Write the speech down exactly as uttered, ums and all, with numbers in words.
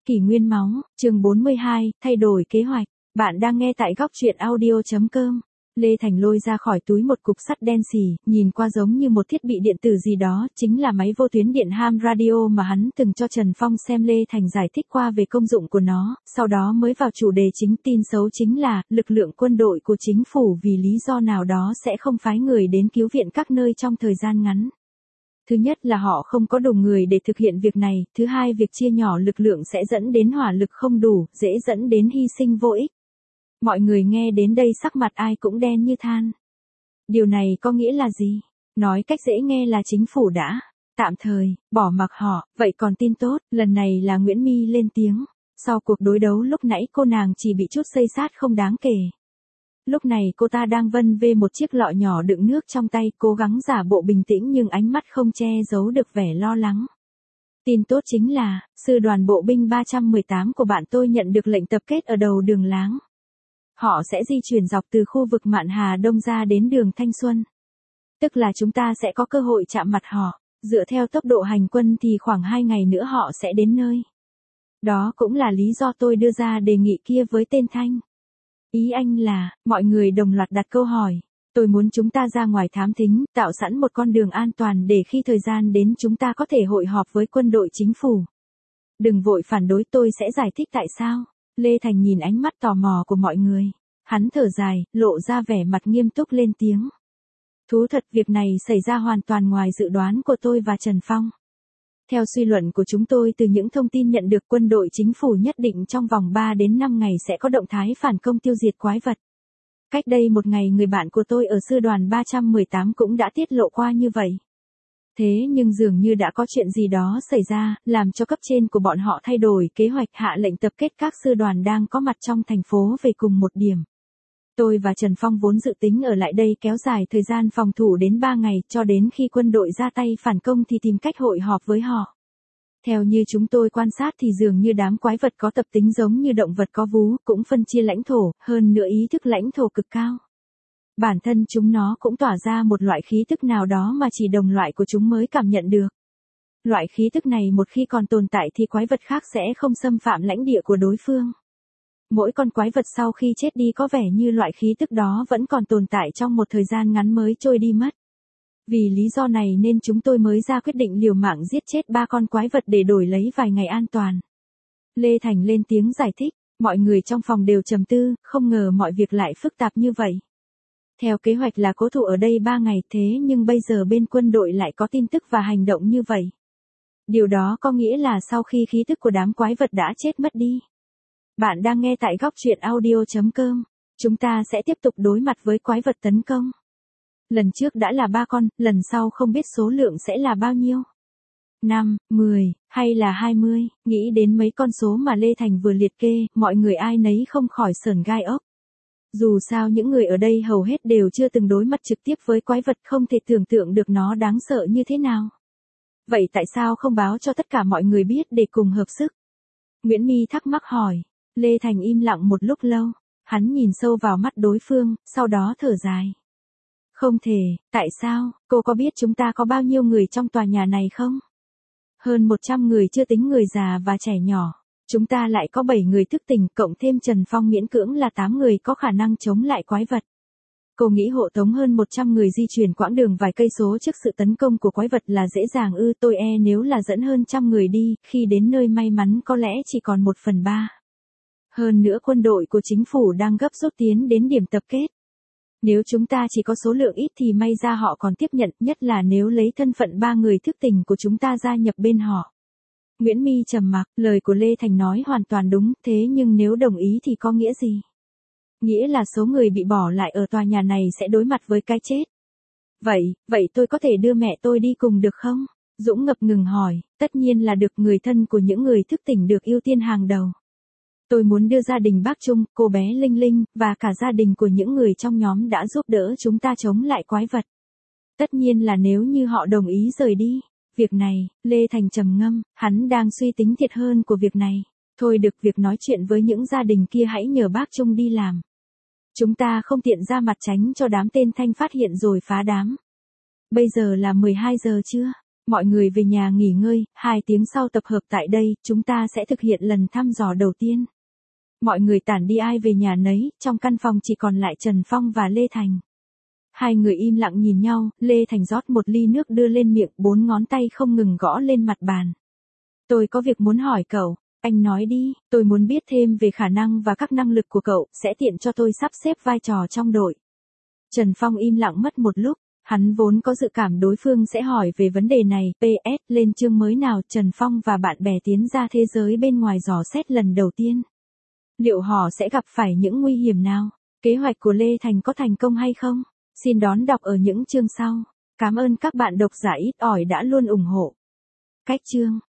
Kỷ nguyên máu, chương bốn mươi hai, thay đổi kế hoạch. Bạn đang nghe tại góc truyện audio chấm com. Lê Thành lôi ra khỏi túi một cục sắt đen xì, nhìn qua giống như một thiết bị điện tử gì đó, chính là máy vô tuyến điện ham radio mà hắn từng cho Trần Phong xem. Lê Thành giải thích qua về công dụng của nó, sau đó mới vào chủ đề chính. Tin xấu chính là, lực lượng quân đội của chính phủ vì lý do nào đó sẽ không phái người đến cứu viện các nơi trong thời gian ngắn. Thứ nhất là họ không có đủ người để thực hiện việc này, thứ hai việc chia nhỏ lực lượng sẽ dẫn đến hỏa lực không đủ, dễ dẫn đến hy sinh vô ích. Mọi người nghe đến đây sắc mặt ai cũng đen như than. Điều này có nghĩa là gì? Nói cách dễ nghe là chính phủ đã tạm thời bỏ mặc họ, vậy còn tin tốt, lần này là Nguyễn My lên tiếng. Sau cuộc đối đấu lúc nãy cô nàng chỉ bị chút xây xát không đáng kể. Lúc này cô ta đang vân vê một chiếc lọ nhỏ đựng nước trong tay, cố gắng giả bộ bình tĩnh nhưng ánh mắt không che giấu được vẻ lo lắng. Tin tốt chính là, sư đoàn bộ binh ba trăm mười tám của bạn tôi nhận được lệnh tập kết ở đầu đường Láng. Họ sẽ di chuyển dọc từ khu vực Mạn Hà Đông ra đến đường Thanh Xuân. Tức là chúng ta sẽ có cơ hội chạm mặt họ, dựa theo tốc độ hành quân thì khoảng hai ngày nữa họ sẽ đến nơi. Đó cũng là lý do tôi đưa ra đề nghị kia với tên Thanh. Ý anh là, mọi người đồng loạt đặt câu hỏi. Tôi muốn chúng ta ra ngoài thám thính, tạo sẵn một con đường an toàn để khi thời gian đến chúng ta có thể hội họp với quân đội chính phủ. Đừng vội phản đối, tôi sẽ giải thích tại sao. Lê Thành nhìn ánh mắt tò mò của mọi người. Hắn thở dài, lộ ra vẻ mặt nghiêm túc lên tiếng. Thú thật, việc này xảy ra hoàn toàn ngoài dự đoán của tôi và Trần Phong. Theo suy luận của chúng tôi từ những thông tin nhận được, quân đội chính phủ nhất định trong vòng ba đến năm ngày sẽ có động thái phản công tiêu diệt quái vật. Cách đây một ngày người bạn của tôi ở sư đoàn ba trăm mười tám cũng đã tiết lộ qua như vậy. Thế nhưng dường như đã có chuyện gì đó xảy ra, làm cho cấp trên của bọn họ thay đổi kế hoạch, hạ lệnh tập kết các sư đoàn đang có mặt trong thành phố về cùng một điểm. Tôi và Trần Phong vốn dự tính ở lại đây kéo dài thời gian phòng thủ đến ba ngày, cho đến khi quân đội ra tay phản công thì tìm cách hội họp với họ. Theo như chúng tôi quan sát thì dường như đám quái vật có tập tính giống như động vật có vú, cũng phân chia lãnh thổ, hơn nữa ý thức lãnh thổ cực cao. Bản thân chúng nó cũng tỏa ra một loại khí tức nào đó mà chỉ đồng loại của chúng mới cảm nhận được. Loại khí tức này một khi còn tồn tại thì quái vật khác sẽ không xâm phạm lãnh địa của đối phương. Mỗi con quái vật sau khi chết đi có vẻ như loại khí tức đó vẫn còn tồn tại trong một thời gian ngắn mới trôi đi mất. Vì lý do này nên chúng tôi mới ra quyết định liều mạng giết chết ba con quái vật để đổi lấy vài ngày an toàn. Lê Thành lên tiếng giải thích, mọi người trong phòng đều trầm tư, không ngờ mọi việc lại phức tạp như vậy. Theo kế hoạch là cố thủ ở đây ba ngày, thế nhưng bây giờ bên quân đội lại có tin tức và hành động như vậy. Điều đó có nghĩa là sau khi khí tức của đám quái vật đã chết mất đi. Bạn đang nghe tại góc truyện audio chấm com. Chúng ta sẽ tiếp tục đối mặt với quái vật tấn công. Lần trước đã là ba con, lần sau không biết số lượng sẽ là bao nhiêu. năm, mười, hay là hai mươi, nghĩ đến mấy con số mà Lê Thành vừa liệt kê, mọi người ai nấy không khỏi sởn gai ốc. Dù sao những người ở đây hầu hết đều chưa từng đối mặt trực tiếp với quái vật, không thể tưởng tượng được nó đáng sợ như thế nào. Vậy tại sao không báo cho tất cả mọi người biết để cùng hợp sức? Nguyễn My thắc mắc hỏi. Lê Thành im lặng một lúc lâu, hắn nhìn sâu vào mắt đối phương, sau đó thở dài. Không thể, tại sao, cô có biết chúng ta có bao nhiêu người trong tòa nhà này không? Hơn một trăm người chưa tính người già và trẻ nhỏ. Chúng ta lại có bảy người thức tỉnh, cộng thêm Trần Phong miễn cưỡng là tám người có khả năng chống lại quái vật. Cô nghĩ hộ tống hơn một trăm người di chuyển quãng đường vài cây số trước sự tấn công của quái vật là dễ dàng ư? Tôi e nếu là dẫn hơn trăm người đi, khi đến nơi may mắn có lẽ chỉ còn một phần ba. Hơn nữa quân đội của chính phủ đang gấp rút tiến đến điểm tập kết. Nếu chúng ta chỉ có số lượng ít thì may ra họ còn tiếp nhận, nhất là nếu lấy thân phận ba người thức tỉnh của chúng ta gia nhập bên họ. Nguyễn My trầm mặc, lời của Lê Thành nói hoàn toàn đúng, thế nhưng nếu đồng ý thì có nghĩa gì? Nghĩa là số người bị bỏ lại ở tòa nhà này sẽ đối mặt với cái chết. Vậy, vậy tôi có thể đưa mẹ tôi đi cùng được không? Dũng ngập ngừng hỏi, tất nhiên là được, người thân của những người thức tỉnh được ưu tiên hàng đầu. Tôi muốn đưa gia đình bác Trung, cô bé Linh Linh, và cả gia đình của những người trong nhóm đã giúp đỡ chúng ta chống lại quái vật. Tất nhiên là nếu như họ đồng ý rời đi. Việc này, Lê Thành trầm ngâm, hắn đang suy tính thiệt hơn của việc này. Thôi được, việc nói chuyện với những gia đình kia hãy nhờ bác Trung đi làm. Chúng ta không tiện ra mặt tránh cho đám tên Thanh phát hiện rồi phá đám. Bây giờ là mười hai giờ chưa? Mọi người về nhà nghỉ ngơi, hai tiếng sau tập hợp tại đây, chúng ta sẽ thực hiện lần thăm dò đầu tiên. Mọi người tản đi ai về nhà nấy, trong căn phòng chỉ còn lại Trần Phong và Lê Thành. Hai người im lặng nhìn nhau, Lê Thành rót một ly nước đưa lên miệng, bốn ngón tay không ngừng gõ lên mặt bàn. Tôi có việc muốn hỏi cậu, anh nói đi, tôi muốn biết thêm về khả năng và các năng lực của cậu, sẽ tiện cho tôi sắp xếp vai trò trong đội. Trần Phong im lặng mất một lúc, hắn vốn có dự cảm đối phương sẽ hỏi về vấn đề này. pê ét lên chương mới nào Trần Phong và bạn bè tiến ra thế giới bên ngoài dò xét lần đầu tiên. Liệu họ sẽ gặp phải những nguy hiểm nào? Kế hoạch của Lê Thành có thành công hay không? Xin đón đọc ở những chương sau. Cảm ơn các bạn độc giả ít ỏi đã luôn ủng hộ. Cách chương